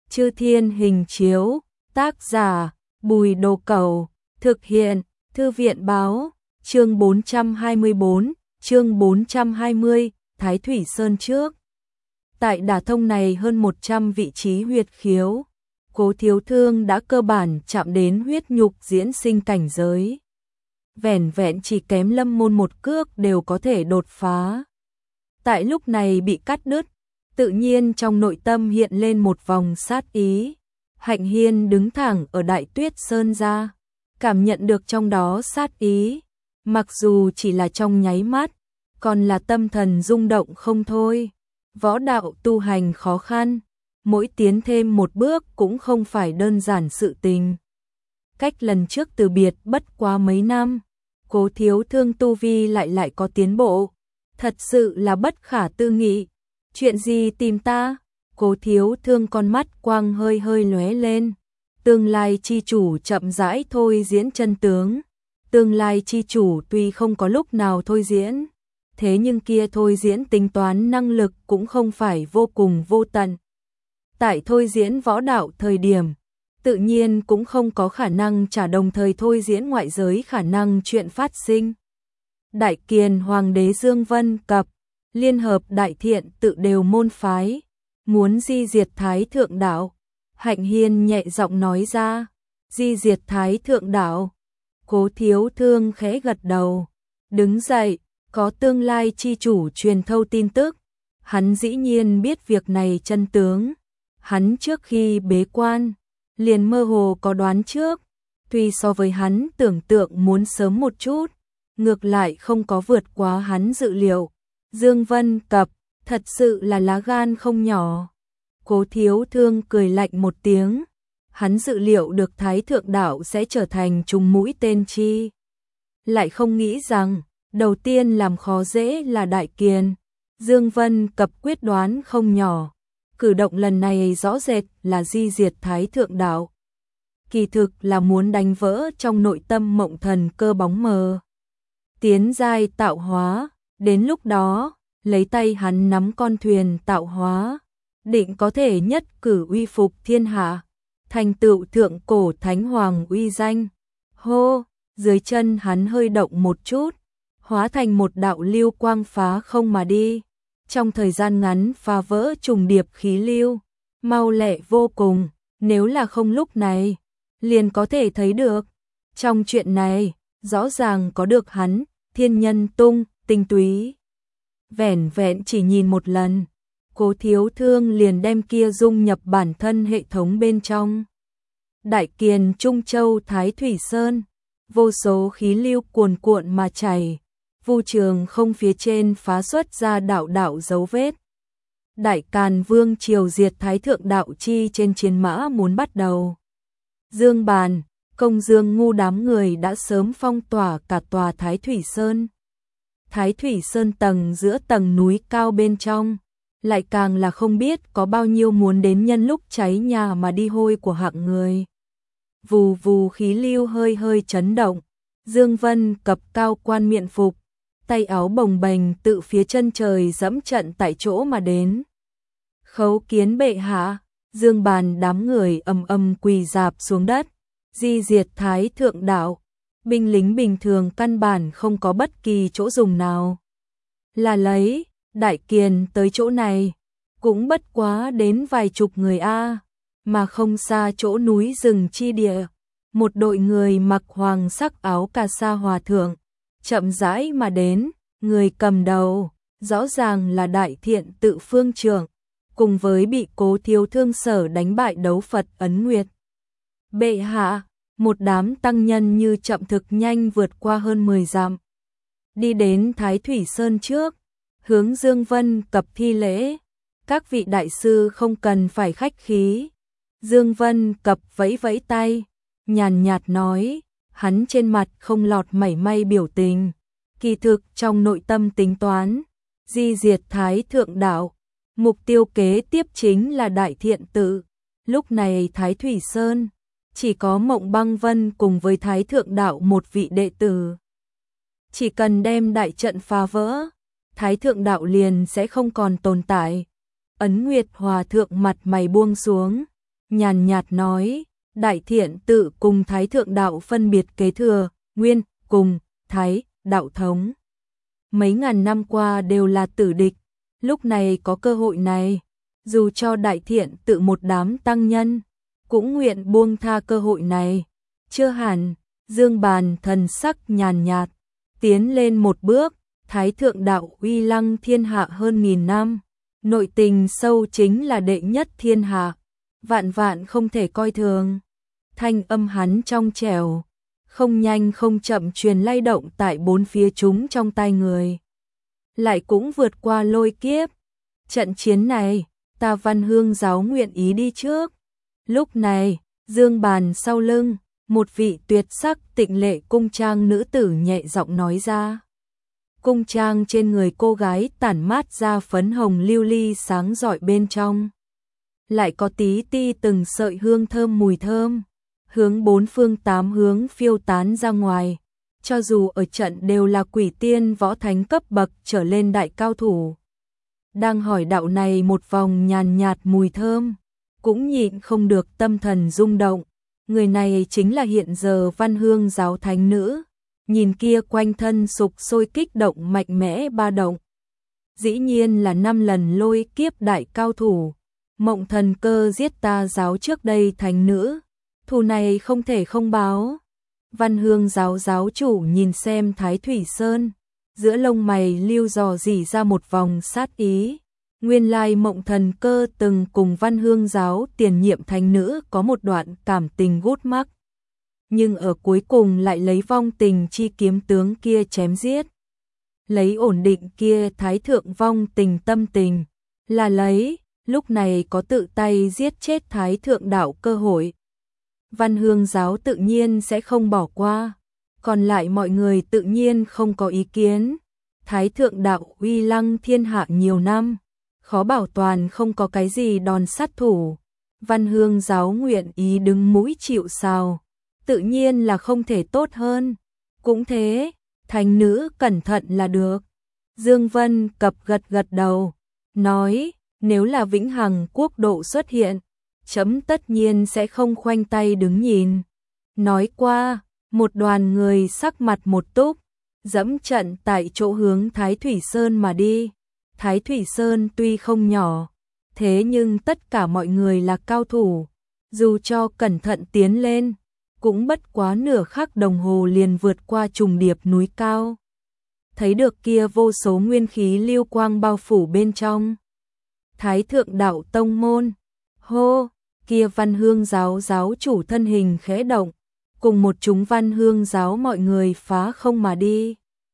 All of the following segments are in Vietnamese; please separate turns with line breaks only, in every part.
Chư Thiên Hình Chiếu, tác giả, Bùi Đồ Cẩu, thực hiện, Thư viện Báo, chương 424, chương 420, Thái Thủy Sơn trước. Tại đả thông này hơn 100 vị trí huyệt khiếu, Cố Thiếu Thương đã cơ bản chạm đến huyết nhục diễn sinh cảnh giới. Vẻn vẹn chỉ kém Lâm Môn một cước đều có thể đột phá. Tại lúc này bị cắt đứt, tự nhiên trong nội tâm hiện lên một vòng sát ý. Hạnh Hiên đứng thẳng ở Đại Tuyết Sơn ra, cảm nhận được trong đó sát ý, mặc dù chỉ là trong nháy mắt, còn là tâm thần rung động không thôi. Võ đạo tu hành khó khăn, mỗi tiến thêm một bước cũng không phải đơn giản sự tình. Cách lần trước từ biệt bất quá mấy năm, Cố Thiếu Thương tu vi lại có tiến bộ, thật sự là bất khả tư nghị. Chuyện gì tìm ta? Cố Thiếu Thương con mắt quang hơi lóe lên. Tương lai chi chủ chậm rãi thôi diễn chân tướng. Tương lai chi chủ tuy không có lúc nào thôi diễn, thế nhưng kia thôi diễn tính toán năng lực cũng không phải vô cùng vô tận. Tại thôi diễn võ đạo thời điểm, tự nhiên cũng không có khả năng trả đồng thời thôi diễn ngoại giới khả năng chuyện phát sinh. Đại Kiền Hoàng đế Dương Vân Cập, Liên hợp Đại Thiện tự đều môn phái, muốn di diệt Thái Thượng Đạo. Hạnh Hiên nhẹ giọng nói ra, di diệt Thái Thượng Đạo. Cố Thiếu Thương khẽ gật đầu, đứng dậy, có tương lai chi chủ truyền thâu tin tức. Hắn dĩ nhiên biết việc này chân tướng. Hắn trước khi bế quan, liền mơ hồ có đoán trước, tuy so với hắn tưởng tượng muốn sớm một chút, ngược lại không có vượt quá hắn dự liệu. Dương Vân Cập, thật sự là lá gan không nhỏ. Cố Thiếu Thương cười lạnh một tiếng, hắn dự liệu được Thái Thượng Đạo sẽ trở thành trùng mũi tên chi. Lại không nghĩ rằng, đầu tiên làm khó dễ là Đại Kiền. Dương Vân Cập quyết đoán không nhỏ, cử động lần này rõ rệt là di diệt Thái Thượng Đạo. Kỳ thực là muốn đánh vỡ trong nội tâm mộng thần cơ bóng mờ. Tiến giai tạo hóa, đến lúc đó, lấy tay hắn nắm con thuyền tạo hóa, định có thể nhất cử uy phục thiên hạ, thành tựu thượng cổ thánh hoàng uy danh. Hô, dưới chân hắn hơi động một chút, hóa thành một đạo lưu quang phá không mà đi. Trong thời gian ngắn phá vỡ trùng điệp khí lưu, mau lẹ vô cùng, nếu là không lúc này, liền có thể thấy được. Trong chuyện này, rõ ràng có được hắn, Thiên Nhân Tung, tinh túy. Vẻn vẹn chỉ nhìn một lần, Cố Thiếu Thương liền đem kia dung nhập bản thân hệ thống bên trong. Đại Kiền Trung Châu Thái Thủy Sơn, vô số khí lưu cuồn cuộn mà chảy, vu trường không phía trên phá xuất ra đạo dấu vết. Đại Càn Vương triều diệt Thái Thượng Đạo chi trên chiến mã muốn bắt đầu. Dương Bàn, Công Dương Ngu đám người đã sớm phong tỏa cả tòa Thái Thủy Sơn. Thái Thủy Sơn tầng giữa tầng núi cao bên trong, lại càng là không biết có bao nhiêu muốn đến nhân lúc cháy nhà mà đi hôi của hạng người. Vù vù khí lưu hơi chấn động, Dương Vân Cập cao quan miện phục, tay áo bồng bềnh tự phía chân trời dẫm trận tại chỗ mà đến. Khấu kiến bệ hạ, Dương Bàn đám người ầm quỳ rạp xuống đất, di diệt Thái Thượng Đạo. Binh lính bình thường căn bản không có bất kỳ chỗ dùng nào. Là lấy, Đại Kiền tới chỗ này, cũng bất quá đến vài chục người a, mà không xa chỗ núi rừng chi địa. Một đội người mặc hoàng sắc áo cà sa hòa thượng, chậm rãi mà đến, người cầm đầu, rõ ràng là Đại Thiện tự phương trưởng, cùng với bị Cố Thiếu Thương sở đánh bại đấu Phật Ấn Nguyệt. Bệ hạ, một đám tăng nhân như chậm thực nhanh vượt qua hơn 10 dặm, đi đến Thái Thủy Sơn trước, hướng Dương Vân Cập thi lễ. Các vị đại sư không cần phải khách khí. Dương Vân Cập vẫy vẫy tay, nhàn nhạt nói, hắn trên mặt không lọt mảy may biểu tình, kỳ thực trong nội tâm tính toán, di diệt Thái Thượng Đạo, mục tiêu kế tiếp chính là Đại Thiện tự. Lúc này Thái Thủy Sơn chỉ có Mộng Băng Vân cùng với Thái Thượng Đạo một vị đệ tử. Chỉ cần đem đại trận phá vỡ, Thái Thượng Đạo liền sẽ không còn tồn tại. Ấn Nguyệt Hòa Thượng mặt mày buông xuống, nhàn nhạt nói, Đại Thiện tự cùng Thái Thượng Đạo phân biệt kế thừa, Nguyên cùng Thái Đạo thống. Mấy ngàn năm qua đều là tử địch, lúc này có cơ hội này, dù cho Đại Thiện tự một đám tăng nhân, cũng nguyện buông tha cơ hội này. Chưa hẳn, Dương Bàn thần sắc nhàn nhạt, tiến lên một bước, Thái Thượng Đạo uy lăng thiên hạ hơn 1000 năm, nội tình sâu chính là đệ nhất thiên hạ, vạn vạn không thể coi thường. Thanh âm hắn trong trẻo, không nhanh không chậm truyền lay động tại bốn phía chúng trong tai người. Lại cũng vượt qua lôi kiếp. Trận chiến này, ta Văn Hương giáo nguyện ý đi trước. Lúc này, Dương Bàn sau lưng, một vị tuyệt sắc tịnh lệ cung trang nữ tử nhẹ giọng nói ra. Cung trang trên người cô gái tản mát ra phấn hồng lưu ly sáng rọi bên trong. Lại có tí ti từng sợi hương thơm mùi thơm, hướng bốn phương tám hướng phiêu tán ra ngoài. Cho dù ở trận đều là quỷ tiên võ thánh cấp bậc trở lên đại cao thủ. Đang hỏi đạo này một vòng nhàn nhạt mùi thơm, cũng nhịn không được tâm thần rung động. Người này chính là hiện giờ Văn Hương giáo thánh nữ. Nhìn kia quanh thân sục sôi kích động mạnh mẽ ba động. Dĩ nhiên là 5 lần lôi kiếp đại cao thủ. Mộng Thần Cơ giết ta giáo trước đây thánh nữ. Thù này không thể không báo. Văn Hương giáo giáo chủ nhìn xem Thái Thủy Sơn, giữa lông mày lưu dò dỉ ra một vòng sát ý. Nguyên lai Mộng Thần Cơ từng cùng Văn Hương giáo tiền nhiệm thánh nữ có một đoạn cảm tình gút mắc, nhưng ở cuối cùng lại lấy vong tình chi kiếm tướng kia chém giết. Lấy ổn định kia thái thượng vong tình tâm tình, là lấy, lúc này có tự tay giết chết Thái Thượng Đạo cơ hội. Văn Hương giáo tự nhiên sẽ không bỏ qua, còn lại mọi người tự nhiên không có ý kiến. Thái Thượng Đạo uy lăng thiên hạ nhiều năm, khó bảo toàn không có cái gì đòn sát thủ. Văn Hương giáo nguyện ý đứng mũi chịu sào, tự nhiên là không thể tốt hơn. Cũng thế, thánh nữ cẩn thận là được. Dương Vân Cập gật gật đầu, nói, nếu là vĩnh hằng quốc độ xuất hiện, chấm tất nhiên sẽ không khoanh tay đứng nhìn. Nói qua, một đoàn người sắc mặt một túc, dẫm trận tại chỗ hướng Thái Thủy Sơn mà đi. Thái Thủy Sơn tuy không nhỏ, thế nhưng tất cả mọi người là cao thủ, dù cho cẩn thận tiến lên, cũng bất quá nửa khắc đồng hồ liền vượt qua trùng điệp núi cao. Thấy được kia vô số nguyên khí lưu quang bao phủ bên trong. Thái Thượng Đạo tông môn, hô, kia Văn Hương giáo giáo chủ thân hình khẽ động, cùng một chúng Văn Hương giáo mọi người phá không mà đi.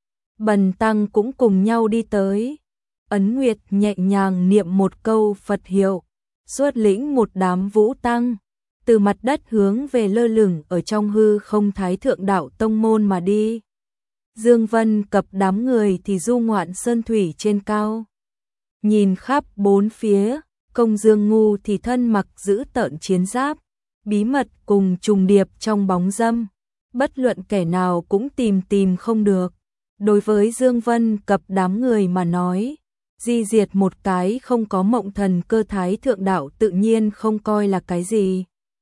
Bần tăng cũng cùng nhau đi tới. Ấn Nguyệt nhẹ nhàng niệm một câu Phật hiệu, xuất lĩnh một đám vũ tăng, từ mặt đất hướng về lơ lửng ở trong hư không Thái Thượng Đạo tông môn mà đi. Dương Vân Cập đám người thì du ngoạn sơn thủy trên cao. Nhìn khắp bốn phía, Công Dương Ngu thì thân mặc giữ tợn chiến giáp, bí mật cùng trùng điệp trong bóng dâm, bất luận kẻ nào cũng tìm không được. Đối với Dương Vân Cập đám người mà nói, di diệt một cái không có Mộng Thần Cơ Thái Thượng Đạo tự nhiên không coi là cái gì.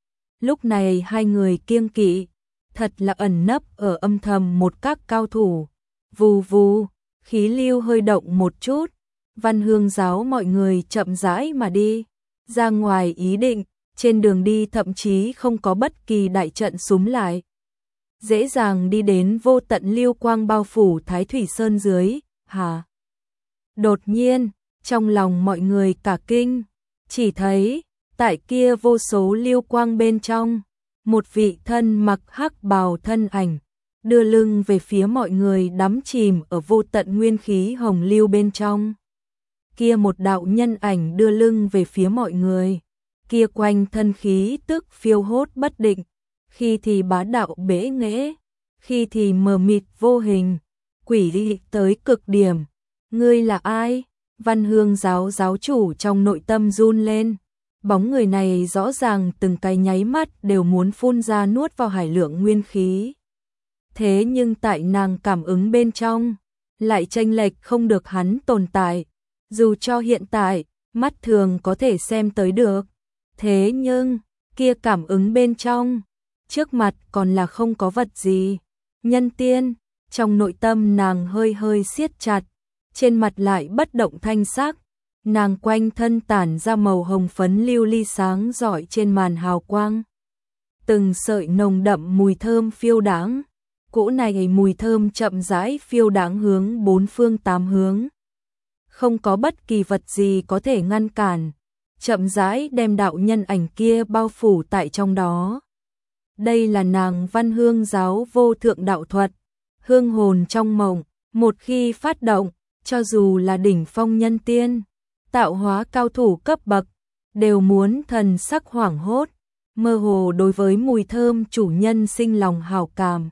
Lúc này hai người kiêng kỵ, thật là ẩn nấp ở âm thầm một các cao thủ. Vù vù, khí lưu hơi động một chút, Văn Hương giáo mọi người chậm rãi mà đi, ra ngoài ý định, trên đường đi thậm chí không có bất kỳ đại trận xúm lại. Dễ dàng đi đến vô tận lưu quang bao phủ Thái Thủy Sơn dưới, hả? Đột nhiên, trong lòng mọi người cả kinh, chỉ thấy, tại kia vô số lưu quang bên trong, một vị thân mặc hắc bào thân ảnh, đưa lưng về phía mọi người đắm chìm ở vô tận nguyên khí hồng lưu bên trong. Kia một đạo nhân ảnh đưa lưng về phía mọi người, kia quanh thân khí tức phiêu hốt bất định, khi thì bá đạo bẽ nghễ, khi thì mờ mịt vô hình, quỷ dị tới cực điểm. Ngươi là ai? Văn Hương giáo giáo chủ trong nội tâm run lên. Bóng người này rõ ràng từng cái nháy mắt đều muốn phun ra nuốt vào hải lượng nguyên khí. Thế nhưng tại nàng cảm ứng bên trong, lại chênh lệch không được hắn tồn tại. Dù cho hiện tại, mắt thường có thể xem tới được. Thế nhưng, kia cảm ứng bên trong, trước mặt còn là không có vật gì. Nhân tiên, trong nội tâm nàng hơi hơi siết chặt, trên mặt lại bất động thanh sắc, nàng quanh thân tản ra màu hồng phấn lưu ly sáng rọi trên màn hào quang. Từng sợi nồng đậm mùi thơm phiêu đãng, cỗ này mùi thơm chậm rãi phiêu đãng hướng bốn phương tám hướng. Không có bất kỳ vật gì có thể ngăn cản, chậm rãi đem đạo nhân ảnh kia bao phủ tại trong đó. Đây là nàng Văn Hương giáo vô thượng đạo thuật, hương hồn trong mộng, một khi phát động, cho dù là đỉnh phong nhân tiên, tạo hóa cao thủ cấp bậc, đều muốn thần sắc hoảng hốt, mơ hồ đối với mùi thơm chủ nhân sinh lòng hảo cảm.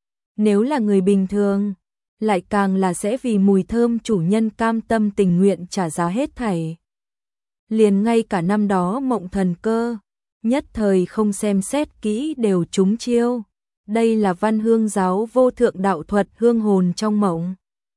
Nếu là người bình thường, lại càng là sẽ vì mùi thơm chủ nhân cam tâm tình nguyện trả giá hết thảy. Liền ngay cả năm đó Mộng Thần Cơ, nhất thời không xem xét kỹ đều trúng chiêu. Đây là Văn Hương giáo vô thượng đạo thuật hương hồn trong mộng.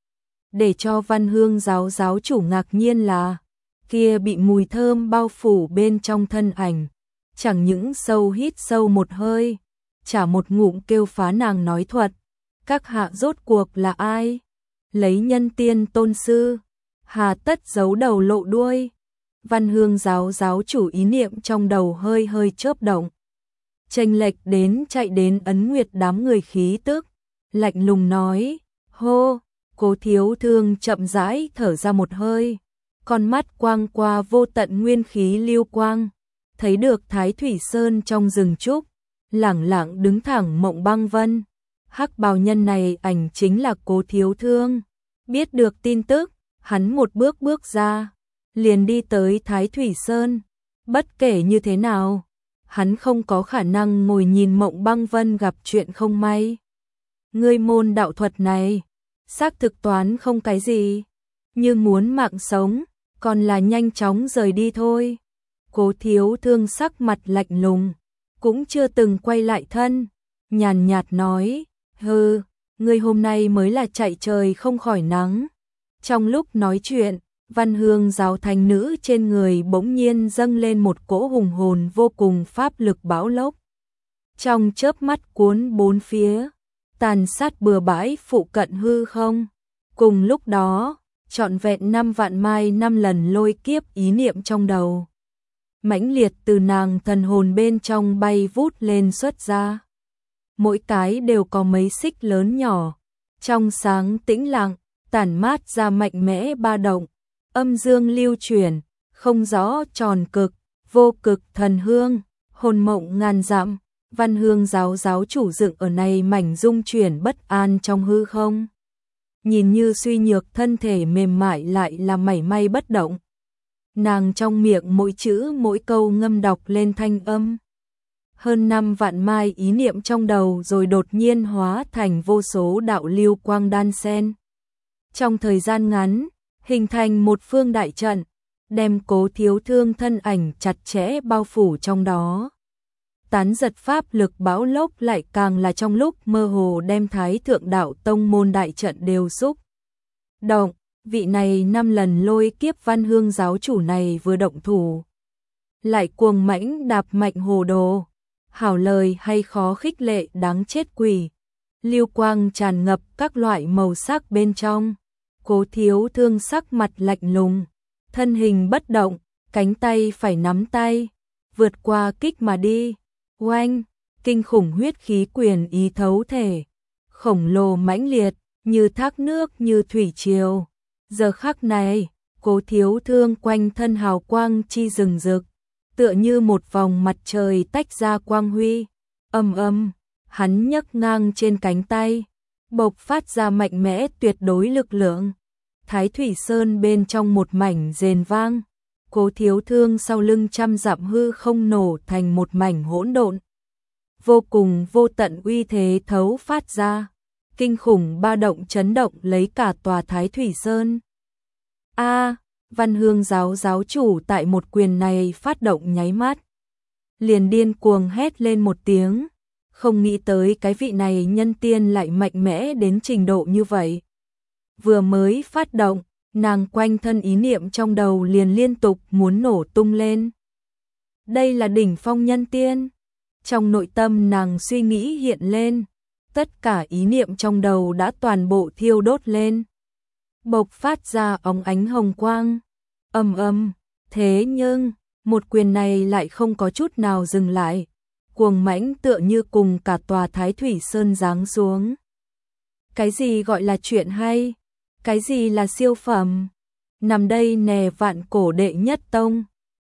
Để cho Văn Hương giáo giáo chủ ngạc nhiên là, kia bị mùi thơm bao phủ bên trong thân ảnh, chẳng những sâu hít sâu một hơi, chả một ngụm kêu phá nàng nói thuật. Các hạ rốt cuộc là ai? Lấy nhân tiên tôn sư, hà tất giấu đầu lộ đuôi. Văn Hương giáo giáo chủ ý niệm trong đầu hơi hơi chớp động. Chênh lệch đến chạy đến ấn nguyệt đám người khí tức, lạnh lùng nói, hô. Cố Thiếu Thương chậm rãi thở ra một hơi, con mắt quang qua vô tận nguyên khí lưu quang, thấy được Thái Thủy Sơn trong rừng trúc, lẳng lặng đứng thẳng Mộng Băng Vân. Hắc bào nhân này ảnh chính là Cố Thiếu Thương. Biết được tin tức, hắn một bước bước ra, liền đi tới Thái Thủy Sơn. Bất kể như thế nào, hắn không có khả năng ngồi nhìn Mộng Băng Vân gặp chuyện không may. Ngươi môn đạo thuật này, xác thực toán không cái gì, nhưng muốn mạng sống, còn là nhanh chóng rời đi thôi. Cố Thiếu Thương sắc mặt lạnh lùng, cũng chưa từng quay lại thân, nhàn nhạt nói, hừ, ngươi hôm nay mới là chạy trời không khỏi nắng. Trong lúc nói chuyện, Văn Hương giáo thánh nữ trên người bỗng nhiên dâng lên một cỗ hùng hồn vô cùng pháp lực bão lốc. Trong chớp mắt cuốn bốn phía, tàn sát bừa bãi phụ cận hư không. Cùng lúc đó, trọn vẹn 5 vạn mai 5 lần lôi kiếp ý niệm trong đầu. Mãnh liệt từ nàng thần hồn bên trong bay vút lên xuất ra. Mỗi cái đều có mấy xích lớn nhỏ, trong sáng tĩnh lặng, tản mát ra mạnh mẽ ba động, âm dương lưu chuyển, không rõ tròn cực, vô cực thần hương, hồn mộng ngàn dặm. Văn Hương giáo giáo chủ dựng ở này mảnh dung chuyển bất an trong hư không. Nhìn như suy nhược thân thể mềm mại lại là mảy may bất động. Nàng trong miệng mỗi chữ mỗi câu ngâm đọc lên thanh âm. Hơn 5 vạn mai ý niệm trong đầu rồi đột nhiên hóa thành vô số đạo lưu quang đan sen. Trong thời gian ngắn, hình thành một phương đại trận, đem Cố Thiếu Thương thân ảnh chặt chẽ bao phủ trong đó. Tán giật pháp lực bão lốc lại càng là trong lúc mơ hồ đem Thái Thượng Đạo Tông môn đại trận đều xúc động. Vị này 5 lần lôi kiếp Văn Hương giáo chủ này vừa động thủ, lại cuồng mãnh đạp mạnh hồ đồ. Hảo lời hay khó khích lệ đáng chết quỷ. Lưu quang tràn ngập các loại màu sắc bên trong. Cố Thiếu Thương sắc mặt lạnh lùng, thân hình bất động, cánh tay phải nắm tay, vượt qua kích mà đi. Oanh, kinh khủng huyết khí quyền ý thấu thể, khổng lồ mãnh liệt, như thác nước như thủy triều. Giờ khắc này, Cố Thiếu Thương quanh thân hào quang chi rừng rực, tựa như một vòng mặt trời tách ra quang huy. Âm, hắn nhấc ngang trên cánh tay, bộc phát ra mạnh mẽ tuyệt đối lực lượng. Thái Thủy Sơn bên trong một mảnh rền vang, Cố Thiếu Thương sau lưng trăm dặm hư không nổ thành một mảnh hỗn độn. Vô cùng vô tận uy thế thấu phát ra, kinh khủng ba động chấn động lấy cả tòa Thái Thủy Sơn. Văn Hương giáo giáo chủ tại một quyền này phát động nháy mắt, liền điên cuồng hét lên một tiếng, không nghĩ tới cái vị này nhân tiên lại mạnh mẽ đến trình độ như vậy. Vừa mới phát động, nàng quanh thân ý niệm trong đầu liền liên tục muốn nổ tung lên. Đây là đỉnh phong nhân tiên. Trong nội tâm nàng suy nghĩ hiện lên, tất cả ý niệm trong đầu đã toàn bộ thiêu đốt lên, bộc phát ra óng ánh hồng quang. Ầm ầm, thế nhưng, một quyền này lại không có chút nào dừng lại, cuồng mãnh tựa như cùng cả tòa Thái Thủy Sơn giáng xuống. Cái gì gọi là chuyện hay? Cái gì là siêu phẩm? Nằm đây nè vạn cổ đệ nhất tông.